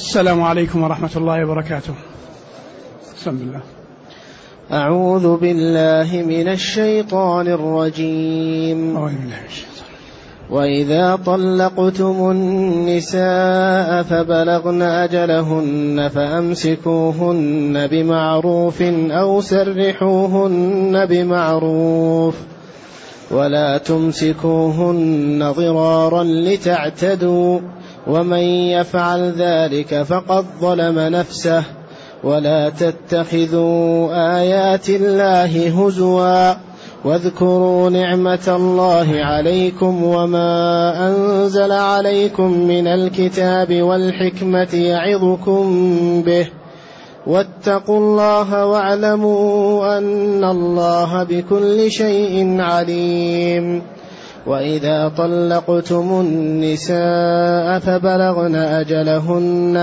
السلام عليكم ورحمة الله وبركاته. بسم الله. أعوذ بالله من الشيطان الرجيم. وإذا طلقتم النساء فبلغن أجلهن فأمسكوهن بمعروف أو سرحوهن بمعروف ولا تمسكوهن ضرارا لتعتدوا ومن يفعل ذلك فقد ظلم نفسه ولا تتخذوا آيات الله هزوا واذكروا نعمة الله عليكم وما أنزل عليكم من الكتاب والحكمة يعظكم به واتقوا الله واعلموا أن الله بكل شيء عليم. وإذا طلقتم النساء فبلغن أجلهن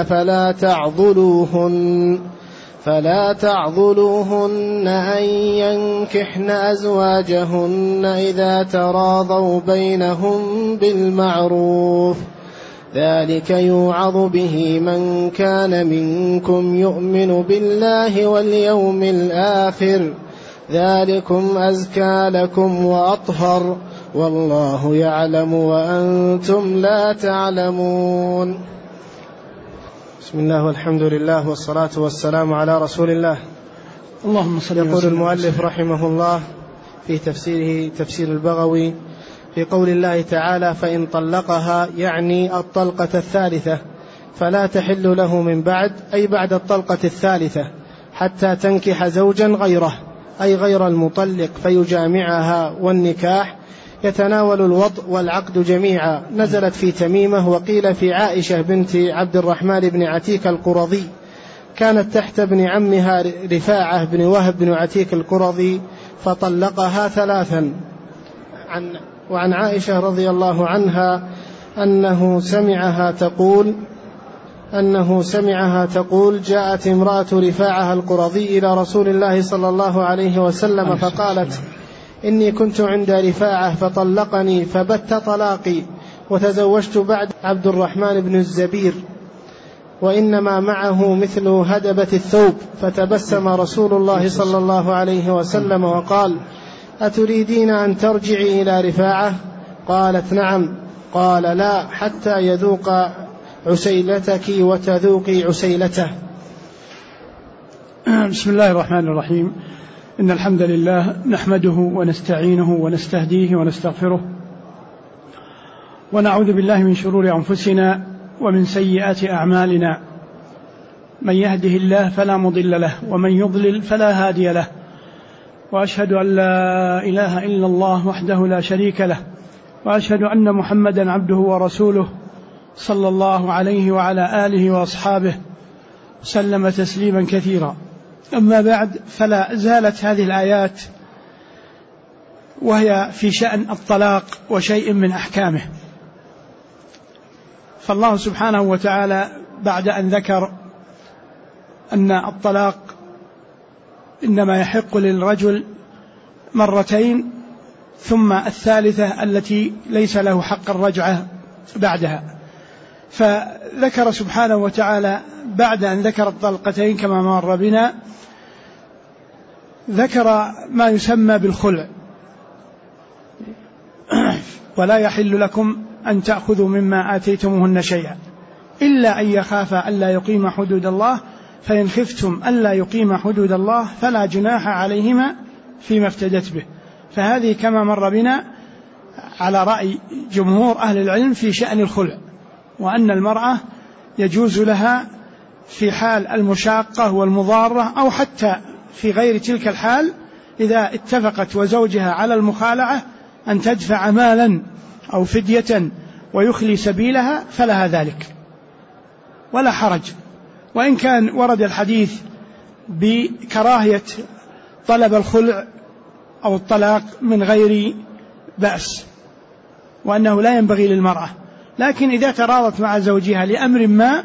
فلا تعضلوهن أن ينكحن أزواجهن إذا تراضوا بينهم بالمعروف ذلك يوعظ به من كان منكم يؤمن بالله واليوم الآخر ذلكم أزكى لكم وأطهر والله يعلم وأنتم لا تعلمون. بسم الله والحمد لله والصلاة والسلام على رسول الله. اللهم صل وسلم. يقول المؤلف رحمه الله في تفسيره تفسير البغوي في قول الله تعالى فإن طلقها يعني الطلقة الثالثة فلا تحل له من بعد أي بعد الطلقة الثالثة حتى تنكح زوجا غيره أي غير المطلق فيجامعها والنكاح يتناول الوطء والعقد جميعا. نزلت في تميمة وقيل في عائشة بنت عبد الرحمن بن عتيك القرظي كانت تحت ابن عمها رفاعة بن وهب بن عتيك القرظي فطلقها ثلاثا. وعن عائشة رضي الله عنها أنه سمعها تقول جاءت امرأة رفاعة القرظي إلى رسول الله صلى الله عليه وسلم فقالت إني كنت عند رفاعة فطلقني فبت طلاقي وتزوجت بعد عبد الرحمن بن الزبير وإنما معه مثل هدبة الثوب. فتبسم رسول الله صلى الله عليه وسلم وقال أتريدين أن ترجعي إلى رفاعة؟ قالت نعم. قال لا حتى يذوق عسيلتك وتذوقي عسيلته. بسم الله الرحمن الرحيم. إن الحمد لله نحمده ونستعينه ونستهديه ونستغفره ونعوذ بالله من شرور أنفسنا ومن سيئات أعمالنا من يهده الله فلا مضل له ومن يضلل فلا هادي له وأشهد أن لا إله إلا الله وحده لا شريك له وأشهد أن محمدا عبده ورسوله صلى الله عليه وعلى آله وأصحابه سلم تسليما كثيرا. أما بعد فلا زالت هذه الآيات وهي في شأن الطلاق وشيء من أحكامه. فالله سبحانه وتعالى بعد أن ذكر أن الطلاق إنما يحق للرجل مرتين ثم الثالثة التي ليس له حق الرجعة بعدها، فذكر سبحانه وتعالى بعد أن ذكر الطلقتين كما مر بنا ذكر ما يسمى بالخلع. ولا يحل لكم أن تأخذوا مما آتيتموهن شيئا إلا أن يخافا ألا يقيم حدود الله فإن خفتم ألا يقيم حدود الله فلا جناح عليهما فيما افتدت به. فهذه كما مر بنا على رأي جمهور أهل العلم في شأن الخلع، وأن المرأة يجوز لها في حال المشاقة والمضارة أو حتى في غير تلك الحال إذا اتفقت وزوجها على المخالعة أن تدفع مالا أو فدية ويخلي سبيلها فلها ذلك ولا حرج، وإن كان ورد الحديث بكراهية طلب الخلع أو الطلاق من غير بأس وأنه لا ينبغي للمرأة، لكن إذا تراضت مع زوجها لأمر ما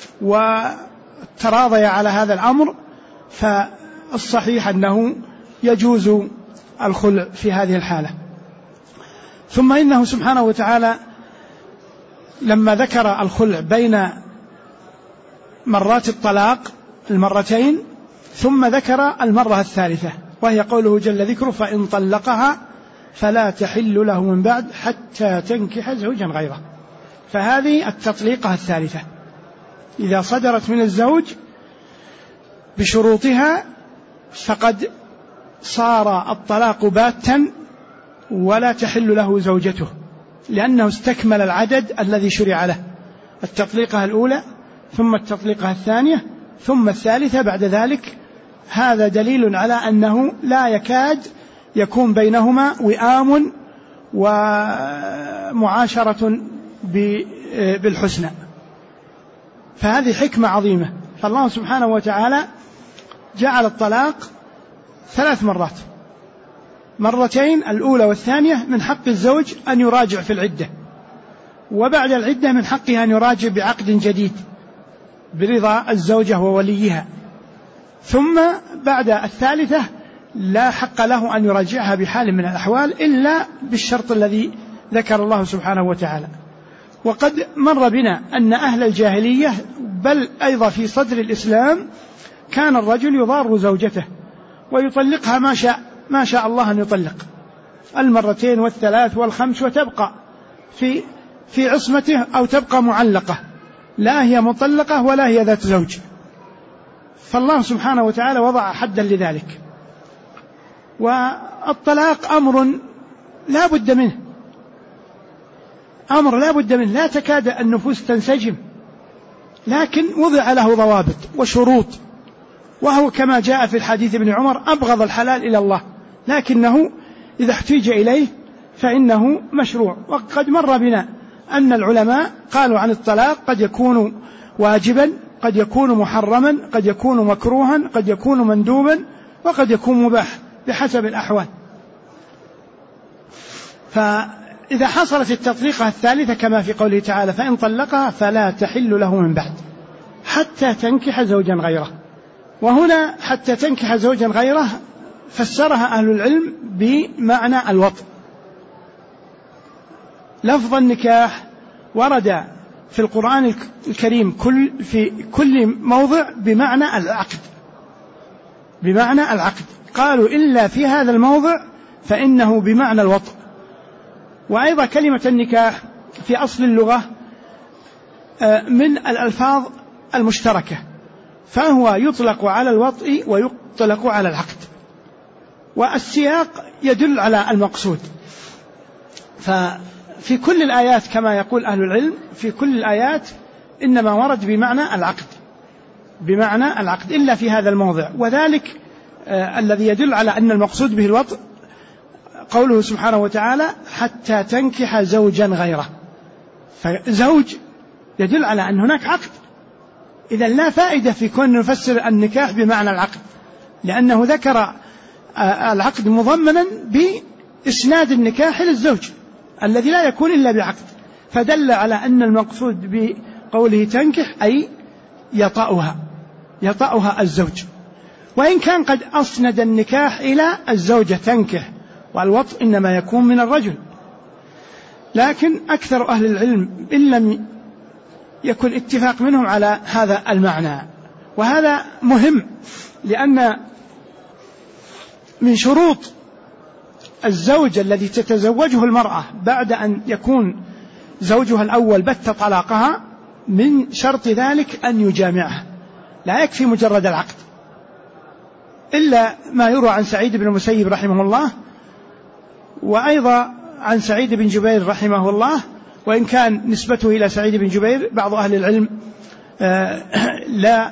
وتراضي على هذا الأمر فالصحيح أنه يجوز الخلع في هذه الحالة. ثم إنه سبحانه وتعالى لما ذكر الخلع بين مرات الطلاق المرتين، ثم ذكر المرة الثالثة وهي قوله جل ذكره فإن طلقها فلا تحل له من بعد حتى تنكح زوجا غيره. فهذه التطليقة الثالثة إذا صدرت من الزوج بشروطها فقد صار الطلاق باتا ولا تحل له زوجته، لأنه استكمل العدد الذي شرع له، التطليقة الأولى ثم التطليقة الثانية ثم الثالثة بعد ذلك. هذا دليل على أنه لا يكاد يكون بينهما وئام ومعاشرة بالحسنى. فهذه حكمة عظيمة. فالله سبحانه وتعالى جعل الطلاق 3 مرات، مرتين الأولى والثانية من حق الزوج أن يراجع في العدة، وبعد العدة من حقها أن يراجع بعقد جديد برضا الزوجة ووليها، ثم بعد الثالثة لا حق له أن يراجعها بحال من الأحوال إلا بالشرط الذي ذكر الله سبحانه وتعالى. وقد مر بنا أن أهل الجاهلية بل أيضا في صدر الإسلام كان الرجل يضار زوجته ويطلقها ما شاء الله أن يطلق 2 و3 و5 وتبقى في عصمته أو تبقى معلقة، لا هي مطلقة ولا هي ذات زوج. فالله سبحانه وتعالى وضع حدا لذلك. والطلاق أمر لا بد منه، أمر لا بد منه، لا تكاد النفوس تنسجم، لكن وضع له ضوابط وشروط، وهو كما جاء في الحديث ابن عمر أبغض الحلال إلى الله، لكنه إذا احتيج إليه فإنه مشروع. وقد مر بنا أن العلماء قالوا عن الطلاق قد يكون واجبا، قد يكون محرما، قد يكون مكروها، قد يكون مندوبا، وقد يكون مباح بحسب الأحوال. فإذا حصلت التطليقة الثالثة كما في قوله تعالى فإن طلقها فلا تحل له من بعد حتى تنكح زوجا غيره. وهنا حتى تنكح زوجا غيره فسرها أهل العلم بمعنى الوطء. لفظ النكاح ورد في القرآن الكريم في كل موضع بمعنى العقد، بمعنى العقد، قالوا إلا في هذا الموضع فإنه بمعنى الوطء. وأيضا كلمة النكاح في أصل اللغة من الألفاظ المشتركة، فهو يطلق على الوطء ويطلق على العقد، والسياق يدل على المقصود. ففي كل الآيات كما يقول أهل العلم في كل الآيات إنما ورد بمعنى العقد، بمعنى العقد إلا في هذا الموضع. وذلك الذي يدل على أن المقصود به الوطء قوله سبحانه وتعالى حتى تنكح زوجا غيره. فزوج يدل على أن هناك عقد، إذا لا فائدة في كون نفسر النكاح بمعنى العقد، لأنه ذكر العقد مضمنا بإسناد النكاح للزوج الذي لا يكون إلا بعقد، فدل على أن المقصود بقوله تنكح أي يطأها الزوج، وإن كان قد أسند النكاح إلى الزوجة تنكح، والوطء إنما يكون من الرجل. لكن أكثر أهل العلم إن لم يكن اتفاق منهم على هذا المعنى، وهذا مهم، لأن من شروط الزوج الذي تتزوجه المرأة بعد أن يكون زوجها الأول بت طلاقها من شرط ذلك أن يجامعها، لا يكفي مجرد العقد، إلا ما يروى عن سعيد بن المسيب رحمه الله، وأيضا عن سعيد بن جبير رحمه الله، وإن كان نسبته إلى سعيد بن جبير بعض أهل العلم لا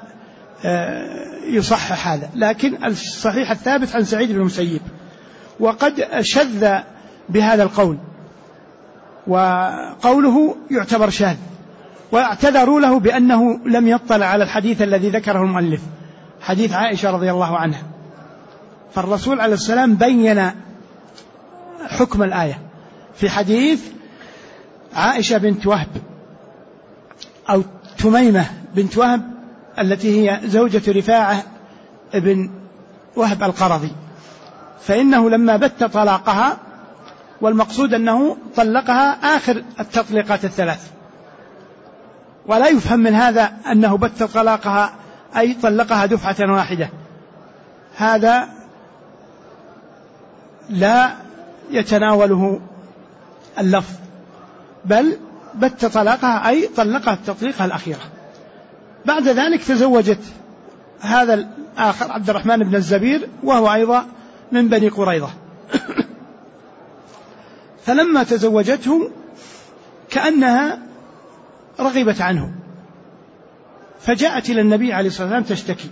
يصحح هذا، لكن الصحيح الثابت عن سعيد بن المسيب. وقد شذ بهذا القول، وقوله يعتبر شاذ، واعتذروا له بأنه لم يطلع على الحديث الذي ذكره المؤلف، حديث عائشة رضي الله عنها. فالرسول عليه السلام بين حكم الآية في حديث عائشة بنت وهب أو تميمة بنت وهب التي هي زوجة رفاعة ابن وهب القرظي، فإنه لما بت طلاقها، والمقصود أنه طلقها آخر التطليقات الثلاث، ولا يفهم من هذا أنه بت طلاقها أي طلقها دفعة واحدة، هذا لا يتناوله اللفظ، بل بت طلاقها أي طلقها التطليقة الأخيرة. بعد ذلك تزوجت هذا الآخر عبد الرحمن بن الزبير وهو أيضا من بني قريظة. فلما تزوجته كأنها رغبت عنه، فجاءت إلى النبي عليه الصلاة والسلام تشتكي.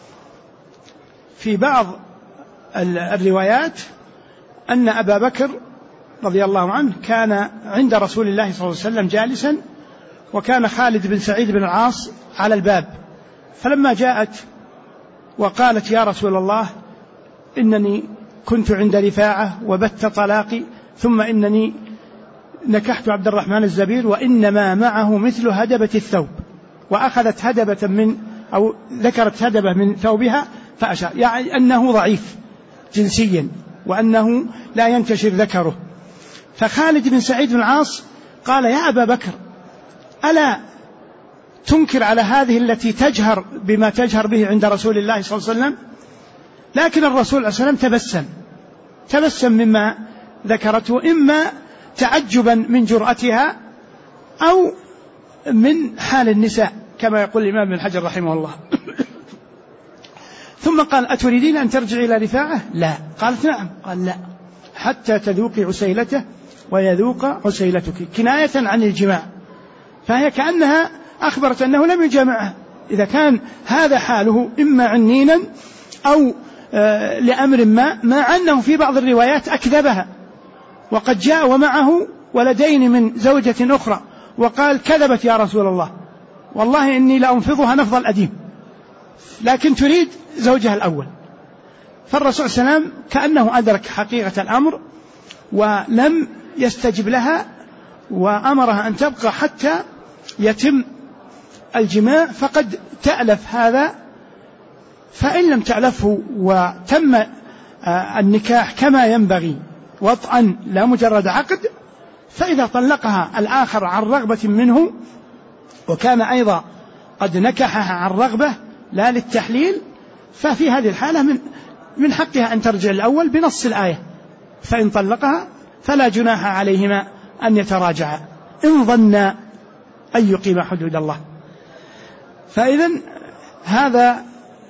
في بعض الروايات أن أبا بكر رضي الله عنه كان عند رسول الله صلى الله عليه وسلم جالسا، وكان خالد بن سعيد بن العاص على الباب، فلما جاءت وقالت يا رسول الله إنني كنت عند رفاعة وبت طلاقي، ثم إنني نكحت عبد الرحمن الزبير وإنما معه مثل هدبة الثوب، وأخذت هدبة من أو ذكرت هدبة من ثوبها فأشار، يعني أنه ضعيف جنسيا وأنه لا ينتشر ذكره. فخالد بن سعيد بن العاص قال يا أبا بكر ألا تنكر على هذه التي تجهر بما تجهر به عند رسول الله صلى الله عليه وسلم؟ لكن الرسول عليه الصلاة والسلام تبسم مما ذكرته، إما تعجبا من جرأتها أو من حال النساء كما يقول الإمام ابن حجر رحمه الله. ثم قال أتريدين أن ترجعي إلى رفاعة؟ لا. قالت نعم. قال لا حتى تذوقي عسيلته ويذوق عسيلتك، كناية عن الجماع. فهي كأنها أخبرت أنه لم يجامعها. إذا كان هذا حاله إما عنينا أو لأمر ما، مع أنه في بعض الروايات أكذبها، وقد جاء ومعه ولدين من زوجة أخرى وقال كذبت يا رسول الله والله إني لأنفضها نفض الأديم، لكن تريد زوجها الأول. فالرسول صلى الله عليه وسلم كأنه أدرك حقيقة الأمر ولم يستجب لها، وأمرها أن تبقى حتى يتم الجماع، فقد تألف هذا. فإن لم تألفه وتم النكاح كما ينبغي وطئا لا مجرد عقد، فإذا طلقها الآخر عن رغبة منه وكان أيضا قد نكحها عن رغبة لا للتحليل، ففي هذه الحالة من حقها أن ترجع الأول بنص الآية، فإن طلقها فلا جناح عليهما أن يتراجعا إن ظنا أن يقيم حدود الله. فإذن هذا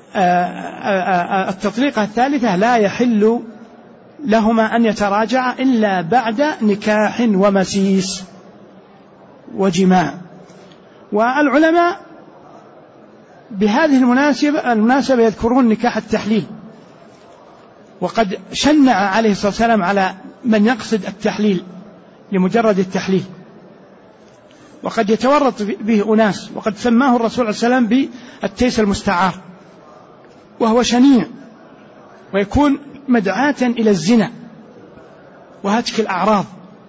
التطليقة الثالثة لا يحل لهما أن يتراجعا إلا بعد نكاح ومسيس وجماع. والعلماء بهذه المناسبة يذكرون نكاح التحليل، وقد شنع عليه الصلاة والسلام على من يقصد التحليل لمجرد التحليل، وقد يتورط به أناس، وقد سماه الرسول صلى الله عليه وسلم بالتيس المستعار، وهو شنيع ويكون مدعاة إلى الزنا وهتك الأعراض،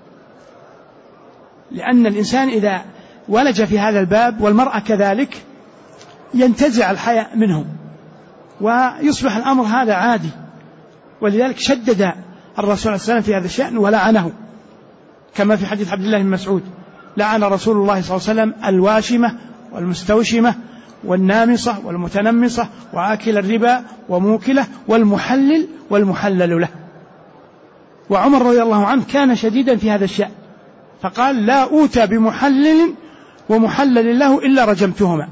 لأن الإنسان إذا ولج في هذا الباب والمرأة كذلك ينتزع الحياء منه ويصبح الأمر هذا عادي. ولذلك شدد الرسول صلى الله عليه وسلم في هذا الشأن ولعنه، كما في حديث عبد الله بن مسعود لعن رسول الله صلى الله عليه وسلم الواشمة والمستوشمة والنامصة والمتنمصة وآكل الربا وموكله والمحلل والمحلل له. وعمر رضي الله عنه كان شديدا في هذا الشأن، فقال لا أوتى بمحلل ومحلل له إلا رجمتهما.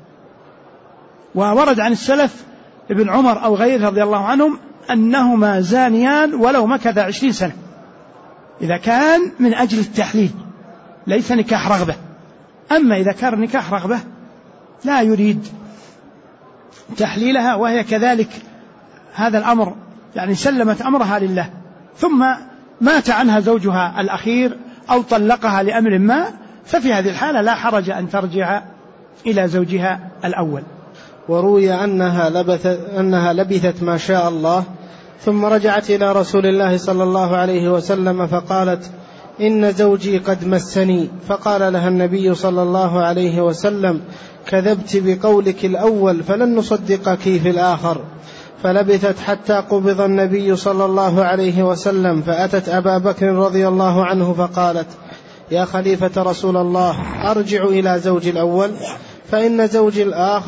وورد عن السلف ابن عمر أو غيره رضي الله عنهم أنهما زانيان ولو مكث 20 سنة، إذا كان من أجل التحليل ليس نكاح رغبة. أما إذا كان نكاح رغبة لا يريد تحليلها وهي كذلك هذا الأمر يعني سلمت أمرها لله، ثم مات عنها زوجها الأخير أو طلقها لأمر ما، ففي هذه الحالة لا حرج أن ترجع إلى زوجها الأول. وروي أنها لبثت ما شاء الله، ثم رجعت إلى رسول الله صلى الله عليه وسلم فقالت إن زوجي قد مسني، فقال لها النبي صلى الله عليه وسلم كذبت بقولك الأول فلن نصدقك في الآخر. فلبثت حتى قبض النبي صلى الله عليه وسلم، فأتت أبا بكر رضي الله عنه فقالت يا خليفة رسول الله أرجع إلى زوجي الأول فإن زوجي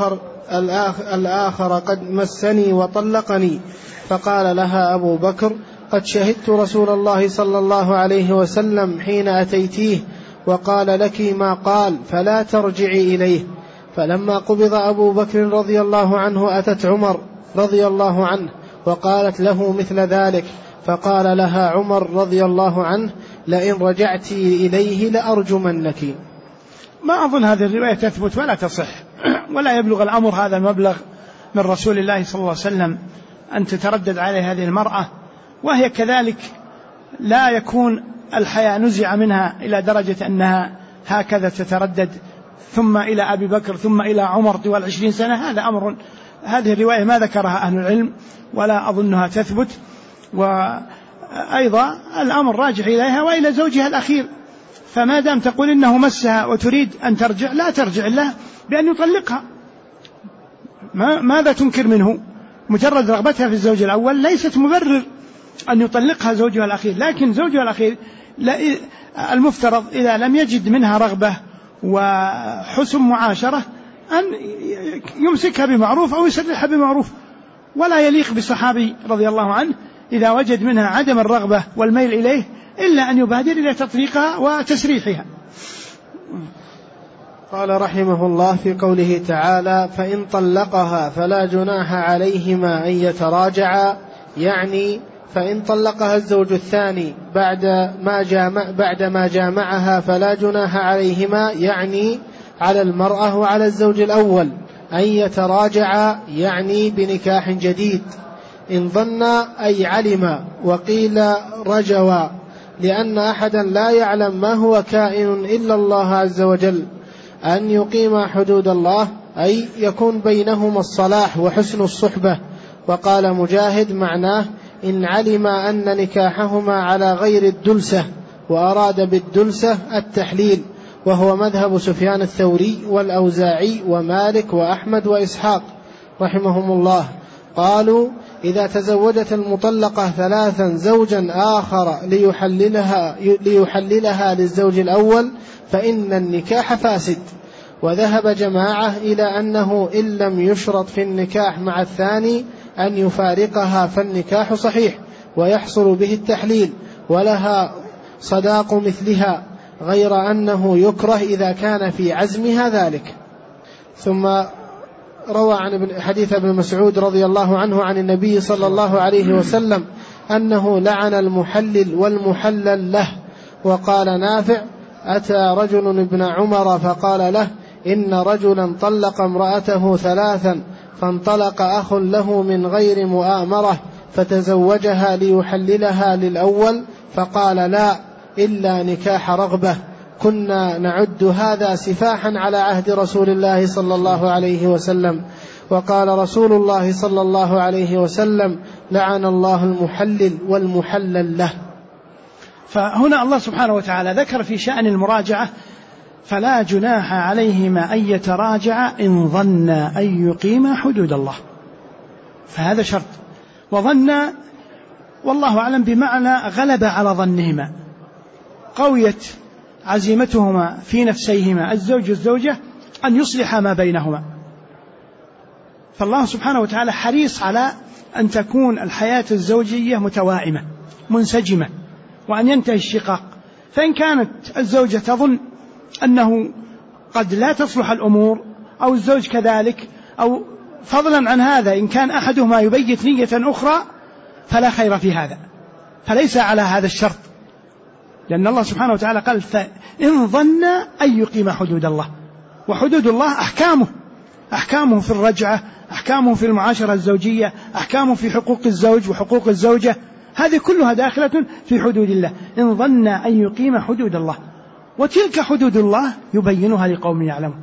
الآخر قد مسني وطلقني. فقال لها أبو بكر: قد شهدت رسول الله صلى الله عليه وسلم حين أتيتيه وقال لك ما قال، فلا ترجعي إليه. فلما قبض أبو بكر رضي الله عنه أتت عمر رضي الله عنه وقالت له مثل ذلك، فقال لها عمر رضي الله عنه: لئن رجعت إليه لأرجمنك. ما أظن هذه الرواية تثبت ولا تصح، ولا يبلغ الأمر هذا المبلغ من رسول الله صلى الله عليه وسلم أن تتردد عليه هذه المرأة، وهي كذلك لا يكون الحياء نزع منها إلى درجة أنها هكذا تتردد ثم إلى أبي بكر ثم إلى عمر طوال 20 سنة. هذا أمر، هذه الرواية ما ذكرها أهل العلم ولا أظنها تثبت. وأيضا الأمر راجع إليها وإلى زوجها الأخير، فما دام تقول إنه مسها وتريد أن ترجع، لا ترجع له بأن يطلقها. ماذا تنكر منه؟ مجرد رغبتها في الزوج الأول ليست مبرر أن يطلقها زوجها الأخير، لكن زوجها الأخير المفترض إذا لم يجد منها رغبة وحسن معاشرة أن يمسكها بمعروف أو يسرحها بمعروف. ولا يليق بالصحابي رضي الله عنه إذا وجد منها عدم الرغبة والميل إليه إلا أن يبادر إلى تطليقها وتسريحها. قال رحمه الله في قوله تعالى: فإن طلقها فلا جناح عليهما أن يتراجعا، يعني فإن طلقها الزوج الثاني بعد ما جامعها فلا جناح عليهما، يعني على المرأة وعلى الزوج الأول أن يتراجعا، يعني بنكاح جديد. إن ظن أي علم، وقيل رجوا، لأن أحدا لا يعلم ما هو كائن إلا الله عز وجل. أن يقيم حدود الله أي يكون بينهما الصلاح وحسن الصحبة. وقال مجاهد معناه إن علم أن نكاحهما على غير الدلسة، وأراد بالدلسة التحليل، وهو مذهب سفيان الثوري والأوزاعي ومالك وأحمد وإسحاق رحمهم الله. قالوا: إذا تزوجت المطلقة 3 زوجا آخر ليحللها للزوج الأول فإن النكاح فاسد. وذهب جماعة إلى أنه إن لم يشرط في النكاح مع الثاني أن يفارقها فالنكاح صحيح ويحصل به التحليل ولها صداق مثلها، غير أنه يكره إذا كان في عزمها ذلك. ثم روى عن حديث ابن مسعود رضي الله عنه عن النبي صلى الله عليه وسلم أنه لعن المحلل والمحلل له. وقال نافع: أتى رجل ابن عمر فقال له: إن رجلا طلق امرأته 3 فانطلق أخ له من غير مؤامرة فتزوجها ليحللها للأول، فقال: لا، إلا نكاح رغبة. كنا نعد هذا سفاحا على عهد رسول الله صلى الله عليه وسلم. وقال رسول الله صلى الله عليه وسلم: لعن الله المحلل والمحلل له. فهنا الله سبحانه وتعالى ذكر في شأن المراجعة: فلا جناح عليهما أن يتراجعا إن ظن أن يقيما حدود الله. فهذا شرط. وظن والله أعلم بمعنى غلب على ظنهما، قويت عزيمتهما في نفسيهما الزوج والزوجة أن يصلح ما بينهما. فالله سبحانه وتعالى حريص على أن تكون الحياة الزوجية متوائمة منسجمة، وأن ينتهي الشقاق. فإن كانت الزوجة تظن أنه قد لا تصلح الأمور أو الزوج كذلك، أو فضلا عن هذا إن كان أحدهما يبيت نية أخرى، فلا خير في هذا، فليس على هذا الشرط، لأن الله سبحانه وتعالى قال: فإن ظن أن يقيم حدود الله. وحدود الله أحكامه في الرجعة، أحكامه في المعاشرة الزوجية، أحكامه في حقوق الزوج وحقوق الزوجة، هذه كلها داخلة في حدود الله. إن ظن أن يقيم حدود الله، وتلك حدود الله يبينها لقوم يعلمون.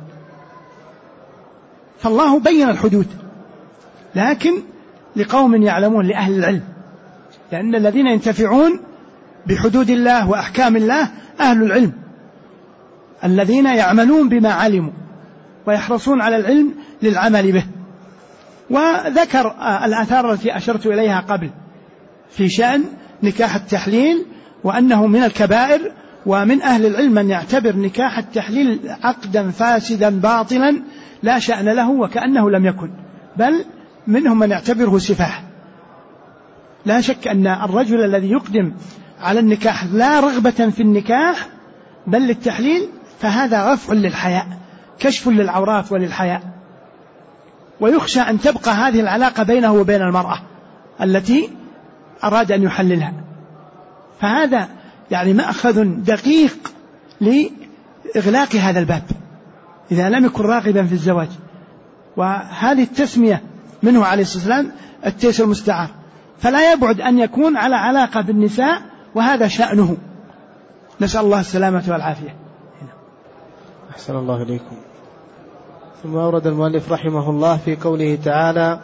فالله بين الحدود، لكن لقوم يعلمون، لأهل العلم، لأن الذين ينتفعون بحدود الله وأحكام الله أهل العلم الذين يعملون بما علموا ويحرصون على العلم للعمل به. وذكر الآثار التي أشرت إليها قبل في شأن نكاح التحليل، وأنه من الكبائر، ومن أهل العلم من يعتبر نكاح التحليل عقدا فاسدا باطلا لا شأن له وكأنه لم يكن، بل منهم من يعتبره سفاح. لا شك أن الرجل الذي يقدم على النكاح لا رغبة في النكاح بل للتحليل فهذا غفع للحياء، كشف للعورات وللحياء، ويخشى أن تبقى هذه العلاقة بينه وبين المرأة التي أراد أن يحللها. فهذا يعني مأخذ دقيق لإغلاق هذا الباب إذا لم يكن راغبا في الزواج. وهذه التسمية منه عليه الصلاة والسلام التيس المستعار، فلا يبعد أن يكون على علاقة بالنساء وهذا شأنه، نسأل الله السلامة والعافية. أحسن الله إليكم. ثم أورد المؤلف رحمه الله في قوله تعالى: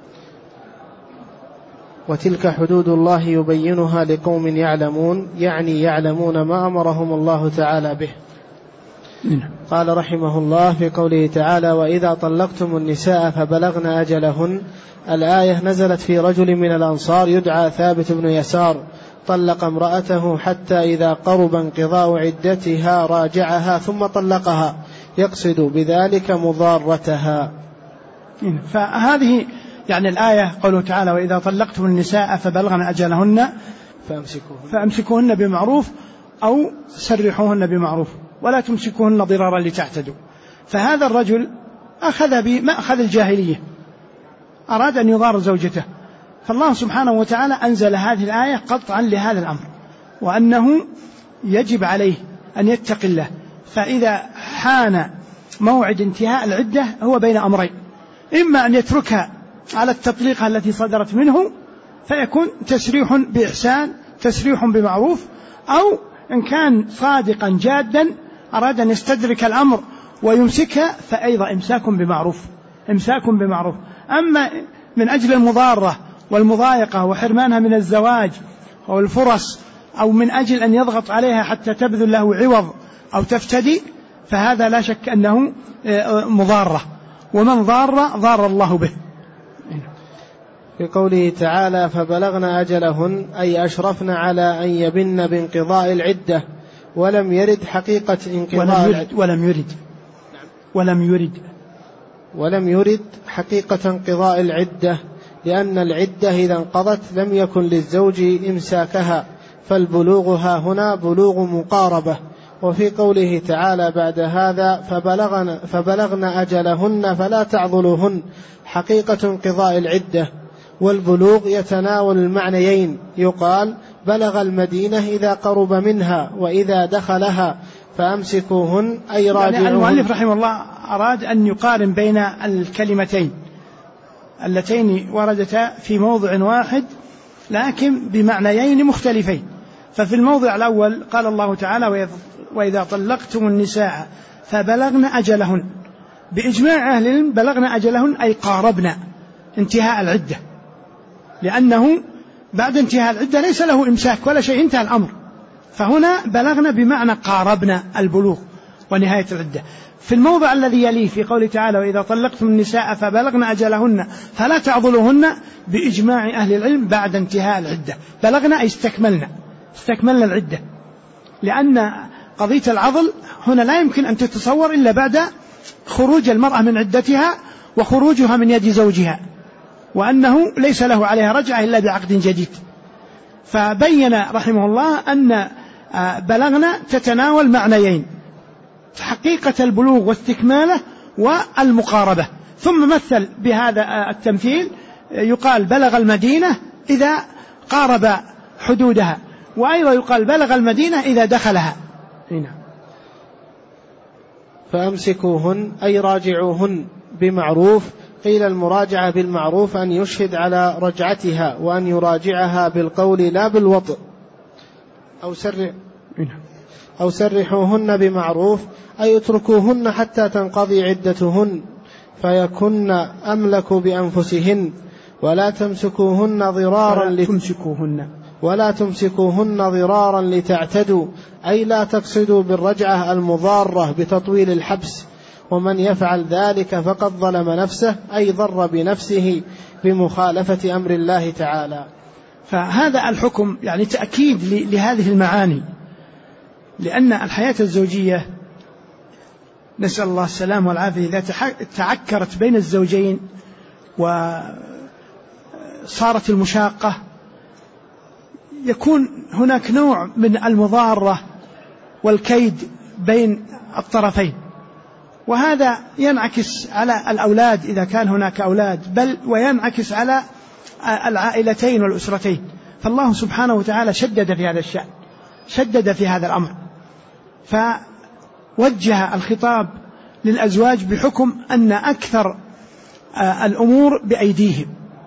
وتلك حدود الله يبينها لقوم يعلمون، يعني يعلمون ما أمرهم الله تعالى به. قال رحمه الله في قوله تعالى: وإذا طلقتم النساء فبلغن أجلهن، الآية نزلت في رجل من الأنصار يدعى ثابت بن يسار طلق امرأته حتى إذا قرب انقضاء عدتها راجعها ثم طلقها، يقصد بذلك مضارتها. فهذه يعني الآية قوله تعالى: وإذا طلقتم النساء فبلغن أجلهن فأمسكوهن بمعروف أو سرحوهن بمعروف ولا تمسكوهن ضرارا لتعتدوا. فهذا الرجل أخذ بمأخذ الجاهلية، أراد أن يضار زوجته، فالله سبحانه وتعالى أنزل هذه الآية قطعا لهذا الأمر، وأنه يجب عليه أن يتقي الله. فإذا حان موعد انتهاء العدة هو بين أمرين: إما أن يتركها على التطليقة التي صدرت منه فيكون تسريح بإحسان، تسريح بمعروف، أو إن كان صادقا جادا أراد أن يستدرك الأمر ويمسكها فأيضا إمساك بمعروف، إمساك بمعروف. أما من أجل المضارة والمضايقة وحرمانها من الزواج أو الفرص، أو من أجل أن يضغط عليها حتى تبذل له عوض أو تفتدي، فهذا لا شك أنه مضارة، ومن ضار الله به. في قوله تعالى: فبلغن أجلهن، أي أشرفن على أن يبن بانقضاء العدة، ولم يرد حقيقة انقضاء ولم يرد حقيقة انقضاء العدة، لأن العدة إذا انقضت لم يكن للزوج إمساكها، فالبلوغ ها هنا بلوغ مقاربة. وفي قوله تعالى بعد هذا: فبلغن أجلهن فلا تعضلوهن، حقيقة انقضاء العدة. والبلوغ يتناول المعنيين، يقال بلغ المدينة إذا قرب منها وإذا دخلها، فأمسكوهن أي راجعوهن. يعني المؤلف رحمه الله أراد أن يقارن بين الكلمتين اللتين وردتا في موضع واحد لكن بمعنيين مختلفين. ففي الموضع الأول قال الله تعالى: وإذا طلقتم النساء فبلغن أجلهن، بإجماع أهل العلم بلغن أجلهن أي قاربنا انتهاء العدة، لأنه بعد انتهاء العدة ليس له إمساك ولا شيء، انتهى الأمر. فهنا بلغنا بمعنى قاربنا البلوغ ونهاية العدة. في الموضع الذي يليه في قوله تعالى: وإذا طلقتم النساء فبلغن أجلهن فلا تعضلوهن، بإجماع أهل العلم بعد انتهاء العدة. بلغنا أي استكملنا العدة، لأن قضية العضل هنا لا يمكن أن تتصور إلا بعد خروج المرأة من عدتها وخروجها من يد زوجها، وأنه ليس له عليها رجعة إلا بعقد جديد. فبين رحمه الله أن بلغنا تتناول معنيين: حقيقة البلوغ واستكماله والمقاربة. ثم مثل بهذا التمثيل، يقال بلغ المدينة إذا قارب حدودها، وأيضا يقال بلغ المدينة إذا دخلها. فأمسكوهن أي راجعوهن بمعروف. قيل المراجعة بالمعروف أن يشهد على رجعتها، وأن يراجعها بالقول لا بالوطء. أو سرحوهن بمعروف أي اتركوهن حتى تنقضي عدتهن فيكن أملك بأنفسهن، ولا تمسكوهن ضرارا لتعتدوا، أي لا تقصدوا بالرجعة المضارة بتطويل الحبس، ومن يفعل ذلك فقد ظلم نفسه، أي ضر بنفسه بمخالفة أمر الله تعالى. فهذا الحكم يعني تأكيد لهذه المعاني، لأن الحياة الزوجية نسأل الله السلام والعافية إذا تعكرت بين الزوجين وصارت المشاقة يكون هناك نوع من المضارة والكيد بين الطرفين، وهذا ينعكس على الأولاد إذا كان هناك أولاد، بل وينعكس على العائلتين والأسرتين. فالله سبحانه وتعالى شدد في هذا الشأن، شدد في هذا الأمر، فوجه الخطاب للأزواج بحكم أن أكثر الأمور بأيديهم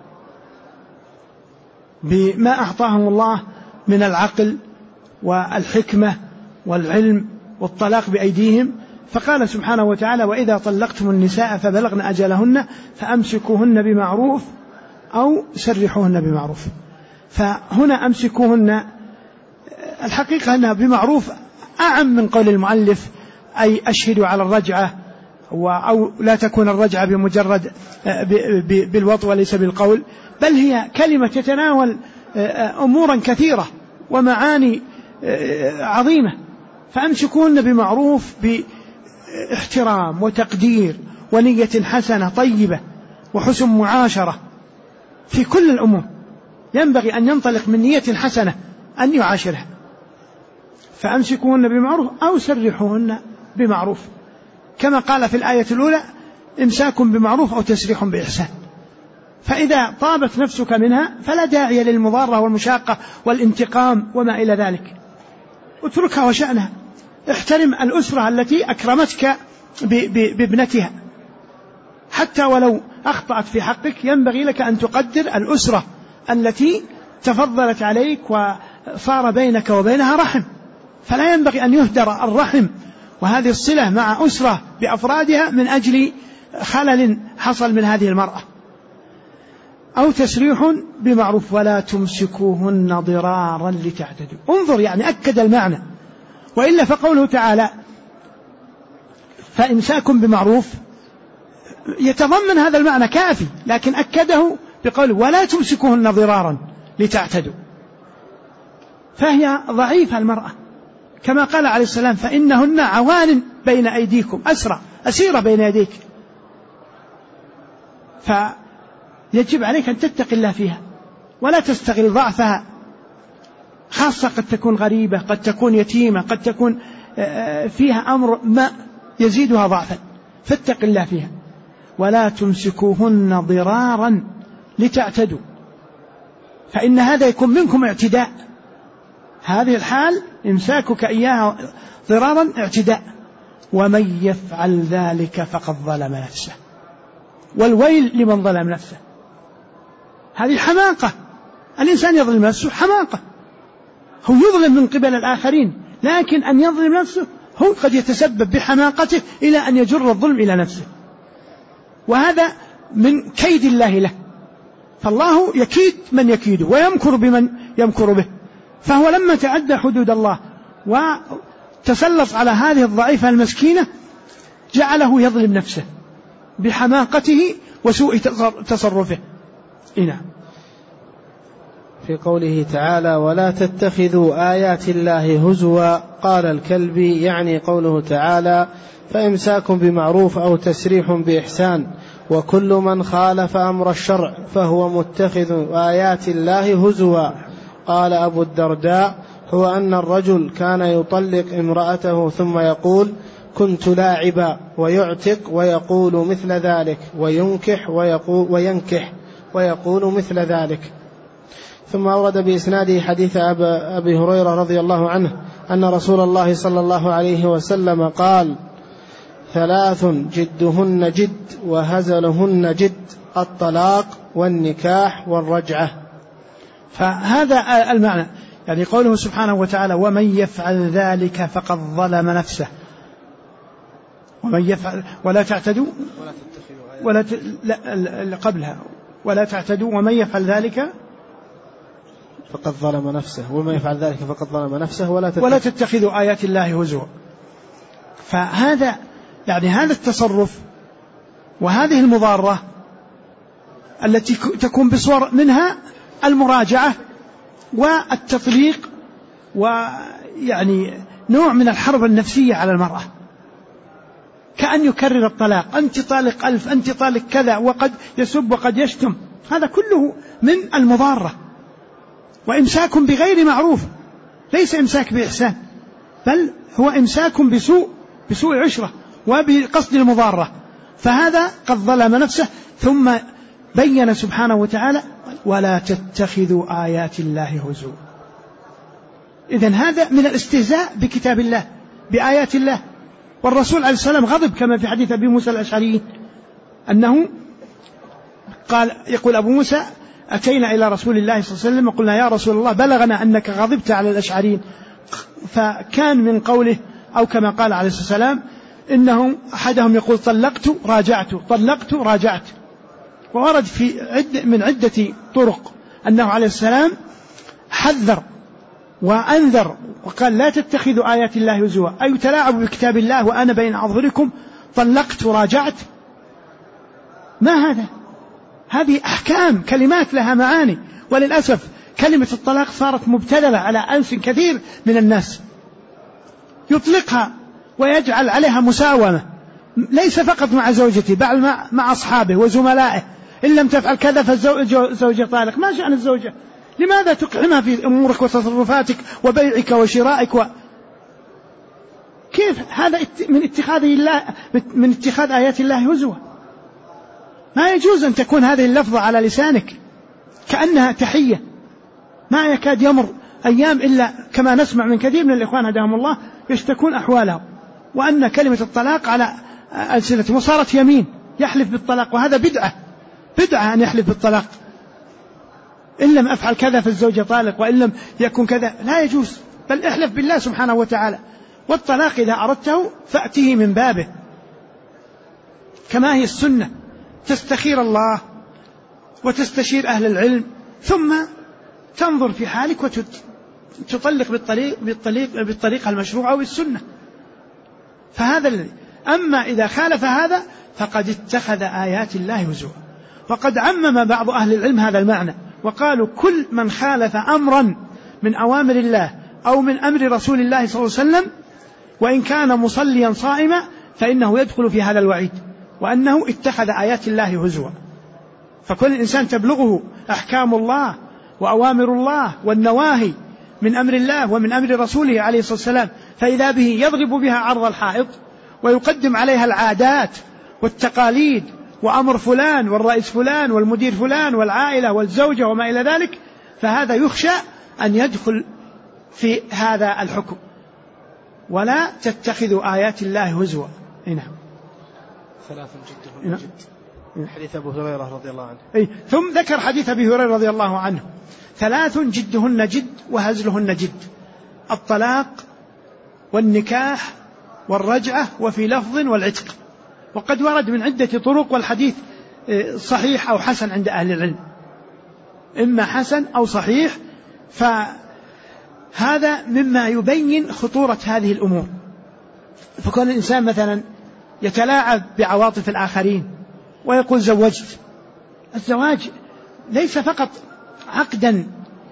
بما أعطاهم الله من العقل والحكمة والعلم والطلاق بأيديهم. فقال سبحانه وتعالى: وإذا طلقتم النساء فبلغن أجلهن فأمسكوهن بمعروف أو سرحوهن بمعروف. فهنا أمسكوهن الحقيقة أنها بمعروف أعم من قول المؤلف أي أشهدوا على الرجعة، أو لا تكون الرجعة بمجرد بالوطء وليس بالقول، بل هي كلمة تتناول أمورا كثيرة ومعاني عظيمة. فأمسكوهن بمعروف باحترام وتقدير ونية حسنة طيبة وحسن معاشرة في كل الأمور، ينبغي أن ينطلق من نية حسنة أن يعاشرها. فأمسكوهن بمعروف أو سرحوهن بمعروف، كما قال في الآية الأولى: إمساك بمعروف أو تسريح بإحسان. فإذا طابت نفسك منها فلا داعي للمضارة والمشاقة والانتقام وما إلى ذلك، اتركها وشأنها. احترم الأسرة التي أكرمتك بابنتها، حتى ولو أخطأت في حقك ينبغي لك أن تقدر الأسرة التي تفضلت عليك وصار بينك وبينها رحم، فلا ينبغي أن يهدر الرحم وهذه الصلة مع أسرة بأفرادها من أجل خلل حصل من هذه المرأة. أو تسريح بمعروف ولا تمسكوهن ضرارا لتعتدوا. انظر، يعني أكد المعنى، وإلا فقوله تعالى فإمساك بمعروف يتضمن هذا المعنى كافي، لكن أكده بقوله ولا تمسكوهن ضرارا لتعتدوا، فهي ضعيفة المرأة، كما قال عليه السلام: فإنهن عوان بين أيديكم، أسيرة بين يديك. فيجب عليك أن تتقي الله فيها ولا تستغل ضعفها، خاصة قد تكون غريبة، قد تكون يتيمة، قد تكون فيها أمر ما يزيدها ضعفا، فاتق الله فيها. ولا تمسكوهن ضرارا لتعتدوا، فإن هذا يكون منكم اعتداء. هذه الحال إمساكك إياها ضرارا اعتداء، ومن يفعل ذلك فقد ظلم نفسه، والويل لمن ظلم نفسه. هذه حماقة، الإنسان يظلم نفسه حماقة، هو يظلم من قبل الآخرين، لكن أن يظلم نفسه هو قد يتسبب بحماقته إلى أن يجر الظلم إلى نفسه، وهذا من كيد الله له. فالله يكيد من يكيده ويمكر بمن يمكر به، فهو لما تعدى حدود الله وتسلط على هذه الضعيفة المسكينة جعله يظلم نفسه بحماقته وسوء تصرفه. نعم. في قوله تعالى ولا تتخذوا آيات الله هزوا، قال الكلبي يعني قوله تعالى فإمساك بمعروف أو تسريح بإحسان، وكل من خالف أمر الشرع فهو متخذ آيات الله هزوا. قال أبو الدرداء هو أن الرجل كان يطلق امرأته ثم يقول كنت لاعبا، ويعتق ويقول مثل ذلك، وينكح ويقول مثل ذلك. ثم أورد بإسناده حديث أبي هريرة رضي الله عنه أن رسول الله صلى الله عليه وسلم قال ثلاث جدهن جد وهزلهن جد، الطلاق والنكاح والرجعة. فهذا المعنى، يعني قوله سبحانه وتعالى ومن يفعل ذلك فقد ظلم نفسه، ومن يفعل ولا تعتدوا قبلها ولا تعتدوا، ومن يفعل ذلك فقد ظلم نفسه، ومن يفعل ذلك فقد ظلم نفسه ولا تتخذوا آيات الله هزوا. فهذا يعني هذا التصرف وهذه المضارة التي تكون بصور منها المراجعة والتطليق، ويعني نوع من الحرب النفسية على المرأة، كأن يكرر الطلاق: أنت طالق 1000، أنت طالق كذا، وقد يسب وقد يشتم. هذا كله من المضارة، وإمساك بغير معروف، ليس إمساك بإحسان، بل هو إمساك بسوء عشرة وبقصد المضارة. فهذا قد ظلم نفسه. ثم بين سبحانه وتعالى: ولا تتخذوا آيات الله هزوا. إذن هذا من الاستهزاء بكتاب الله، بآيات الله. والرسول عليه السلام غضب، كما في حديث أبي موسى الأشعري أنه قال، يقول أبو موسى: أتينا إلى رسول الله صلى الله عليه وسلم وقلنا: يا رسول الله، بلغنا أنك غضبت على الأشعريين. فكان من قوله، أو كما قال عليه الصلاة والسلام، إنه أحدهم يقول: طلقت راجعت، طلقت راجعت. وورد في من عدة طرق أنه عليه السلام حذر وأنذر وقال: لا تتخذوا آيات الله هزوا، أي تلاعبوا بكتاب الله وأنا بين أظهركم، طلقت وراجعت. ما هذا؟ هذه أحكام، كلمات لها معاني. وللأسف كلمة الطلاق صارت مبتذلة على ألسن كثير من الناس، يطلقها ويجعل عليها مساومة، ليس فقط مع زوجته بل مع أصحابه وزملائه: إن لم تفعل كذا فالزوجة طالق. ما شأن الزوجة؟ لماذا تقحمها في أمورك وتصرفاتك وبيعك وشرائك كيف هذا من اتخاذ آيات الله هزوا؟ ما يجوز أن تكون هذه اللفظة على لسانك كأنها تحية. ما يكاد يمر أيام إلا كما نسمع من كثير من الإخوان هداهم الله يشتكون أحوالهم، وأن كلمة الطلاق على ألسنتهم وصارت يمين، يحلف بالطلاق. وهذا بدعة أن يحلف بالطلاق: إن لم أفعل كذا فالزوجة طالق، وإن لم يكن كذا. لا يجوز، بل احلف بالله سبحانه وتعالى. والطلاق إذا أردته فأتيه من بابه، كما هي السنة: تستخير الله وتستشير أهل العلم، ثم تنظر في حالك وتطلق بالطريقة المشروعة أو السنة. فهذا أما إذا خالف هذا فقد اتخذ آيات الله هزوا. وقد عمم بعض أهل العلم هذا المعنى وقالوا: كل من خالف أمرا من أوامر الله أو من أمر رسول الله صلى الله عليه وسلم وإن كان مصليا صائما فإنه يدخل في هذا الوعيد، وأنه اتخذ آيات الله هزوا. فكل إنسان تبلغه أحكام الله وأوامر الله والنواهي من أمر الله ومن أمر رسوله عليه الصلاة والسلام، فإذا به يضرب بها عرض الحائط ويقدم عليها العادات والتقاليد وأمر فلان والرئيس فلان والمدير فلان والعائلة والزوجة وما إلى ذلك، فهذا يخشى أن يدخل في هذا الحكم. ولا تتخذوا آيات الله هزوا. نعم. 3 جدهن جد، حديث أبو هريرة رضي الله عنه. ثم ذكر حديث أبي هريرة رضي الله عنه: 3 جدهن جد وهزلهن جد: الطلاق والنكاح والرجعة، وفي لفظ والعتق. وقد ورد من عدة طرق، والحديث صحيح أو حسن عند أهل العلم، إما حسن أو صحيح. فهذا مما يبين خطورة هذه الأمور. فكون الإنسان مثلا يتلاعب بعواطف الآخرين ويقول: زوجت. الزواج ليس فقط عقدا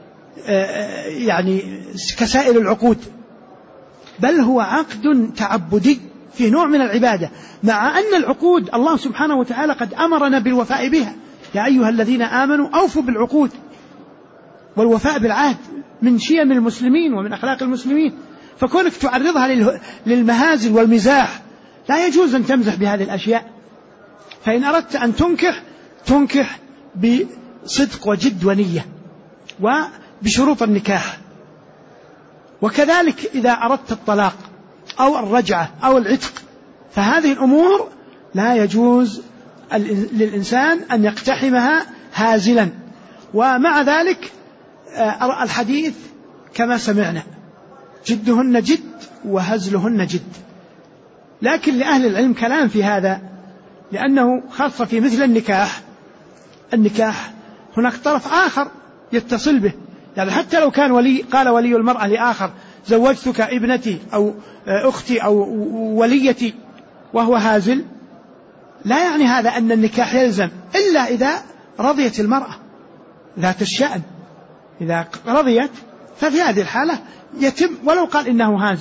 يعني كسائر العقود، بل هو عقد تعبدي في نوع من العبادة، مع أن العقود الله سبحانه وتعالى قد أمرنا بالوفاء بها: يا أيها الذين آمنوا أوفوا بالعقود. والوفاء بالعهد من شيم المسلمين ومن أخلاق المسلمين. فكونك تعرضها للمهازل والمزاح، لا يجوز أن تمزح بهذه الأشياء. فإن أردت أن تنكح بصدق وجد ونية وبشروط النكاح. وكذلك إذا أردت الطلاق أو الرجعة أو العتق، فهذه الأمور لا يجوز للإنسان أن يقتحمها هازلا. ومع ذلك الحديث كما سمعنا: جدهن جد وهزلهن جد. لكن لأهل العلم كلام في هذا، لأنه خاصة في مثل النكاح هناك طرف آخر يتصل به. يعني حتى لو كان قال ولي المرأة لآخر: زوجتك ابنتي أو أختي أو وليتي، وهو هازل، لا يعني هذا أن النكاح يلزم، إلا إذا رضيت المرأة ذات الشأن. إذا رضيت ففي هذه الحالة يتم، ولو قال إنه هازل،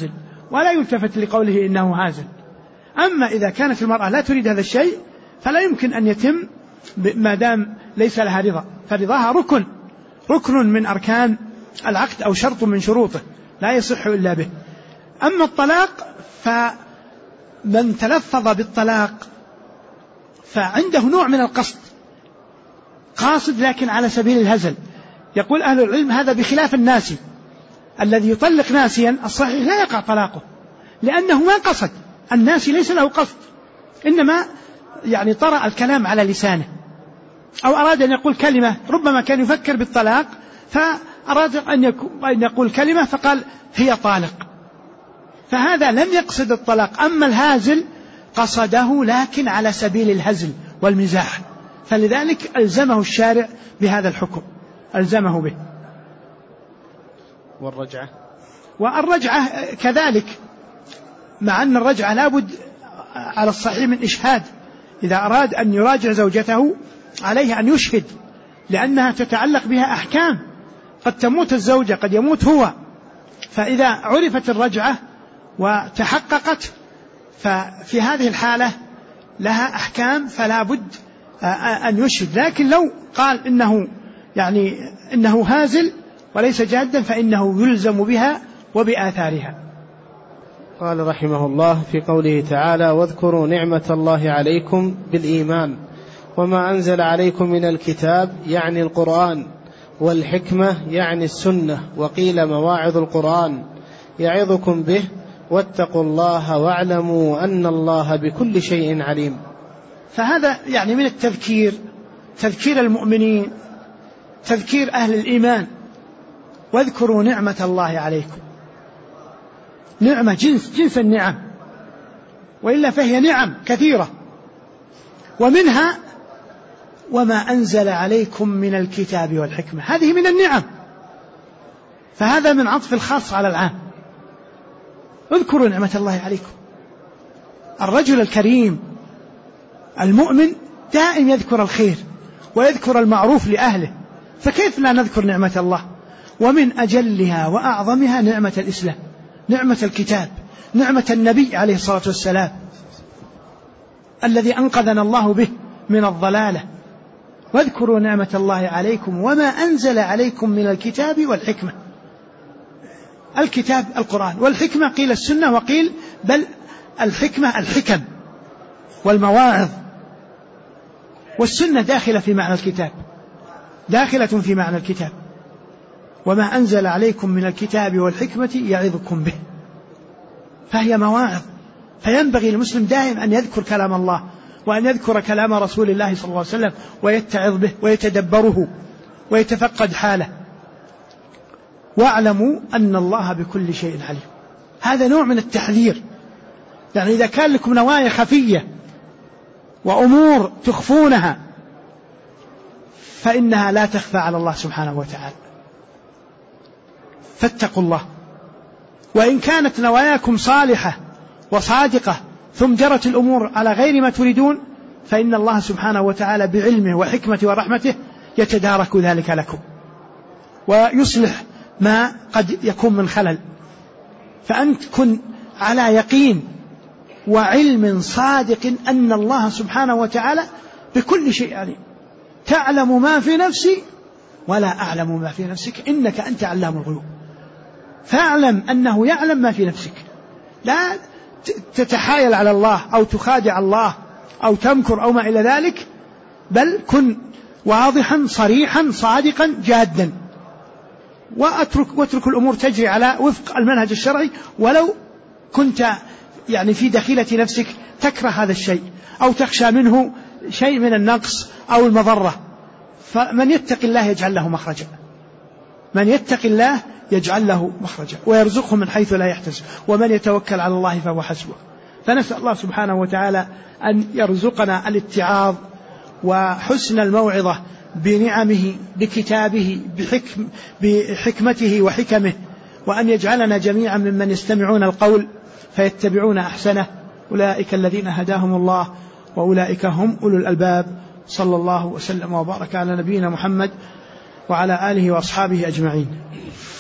ولا يلتفت لقوله إنه هازل. أما إذا كانت المرأة لا تريد هذا الشيء فلا يمكن أن يتم ما دام ليس لها رضا، فرضاها ركن من أركان العقد أو شرط من شروطه لا يصح إلا به. أما الطلاق فمن تلفظ بالطلاق فعنده نوع من القصد، قاصد لكن على سبيل الهزل. يقول أهل العلم هذا بخلاف الناسي الذي يطلق ناسيا، الصحيح لا يقع طلاقه لأنه ما قصد، الناسي ليس له قصد، إنما يعني طرأ الكلام على لسانه أو أراد أن يقول كلمة، ربما كان يفكر بالطلاق فأراد أن يقول كلمة فقال هي طالق، فهذا لم يقصد الطلاق. أما الهازل قصده لكن على سبيل الهزل والمزاح، فلذلك ألزمه الشارع بهذا الحكم، ألزمه به. والرجعة كذلك، مع أن الرجعة لابد على الصحيح من إشهاد، إذا أراد أن يراجع زوجته عليه أن يشهد، لأنها تتعلق بها أحكام، قد تموت الزوجة قد يموت هو، فإذا عرفت الرجعة وتحققت ففي هذه الحالة لها أحكام فلا بد أن يشهد. لكن لو قال إنه هازل وليس جادا فإنه يلزم بها وبآثارها. قال رحمه الله في قوله تعالى: واذكروا نعمة الله عليكم بالإيمان وما أنزل عليكم من الكتاب، يعني القرآن، والحكمة يعني السنة، وقيل مواعظ القرآن، يعظكم به، واتقوا الله واعلموا أن الله بكل شيء عليم. فهذا يعني من التذكير، تذكير المؤمنين، تذكير أهل الإيمان. واذكروا نعمة الله عليكم، نعمة جنس النعم، وإلا فهي نعم كثيرة، ومنها وما أنزل عليكم من الكتاب والحكمة، هذه من النعم، فهذا من عطف الخاص على العام. اذكروا نعمة الله عليكم. الرجل الكريم المؤمن دائم يذكر الخير ويذكر المعروف لأهله، فكيف لا نذكر نعمة الله؟ ومن أجلها وأعظمها نعمة الإسلام، نعمة الكتاب، نعمة النبي عليه الصلاة والسلام الذي أنقذنا الله به من الضلالة. واذكروا نعمة الله عليكم وما أنزل عليكم من الكتاب والحكمة. الكتاب القرآن، والحكمة قيل السنة، وقيل بل الحكمة الحكم والمواعظ، والسنة داخلة في معنى الكتاب، داخلة في معنى الكتاب. وما أنزل عليكم من الكتاب والحكمة يعظكم به، فهي مواعظ، فينبغي المسلم دائم أن يذكر كلام الله وأن يذكر كلام رسول الله صلى الله عليه وسلم ويتعظ به ويتدبره ويتفقد حاله. واعلموا أن الله بكل شيء عليم، هذا نوع من التحذير. يعني إذا كان لكم نوايا خفية وأمور تخفونها فإنها لا تخفى على الله سبحانه وتعالى، فاتقوا الله. وإن كانت نواياكم صالحة وصادقة ثم جرت الأمور على غير ما تريدون فإن الله سبحانه وتعالى بعلمه وحكمته ورحمته يتدارك ذلك لكم ويصلح ما قد يكون من خلل. فأنت كن على يقين وعلم صادق أن الله سبحانه وتعالى بكل شيء عليم. تعلم ما في نفسي ولا أعلم ما في نفسك إنك أنت علام الغيوب. فاعلم أنه يعلم ما في نفسك، لا تتحايل على الله أو تخادع الله أو تمكر أو ما إلى ذلك، بل كن واضحا صريحا صادقا جادا، واترك الأمور تجري على وفق المنهج الشرعي، ولو كنت يعني في داخلة نفسك تكره هذا الشيء أو تخشى منه شيء من النقص أو المضرة. فمن يتق الله يجعل له مخرجا، من يتق الله يجعل له مخرجا ويرزقه من حيث لا يحتسب، ومن يتوكل على الله فهو حسبه. فنسأل الله سبحانه وتعالى أن يرزقنا الاتعاظ وحسن الموعظة بنعمه بكتابه بحكمته وحكمه، وأن يجعلنا جميعا ممن يستمعون القول فيتبعون أحسنه. أولئك الذين هداهم الله وأولئك هم أولو الألباب. صلى الله وسلم وبارك على نبينا محمد وعلى آله وأصحابه أجمعين.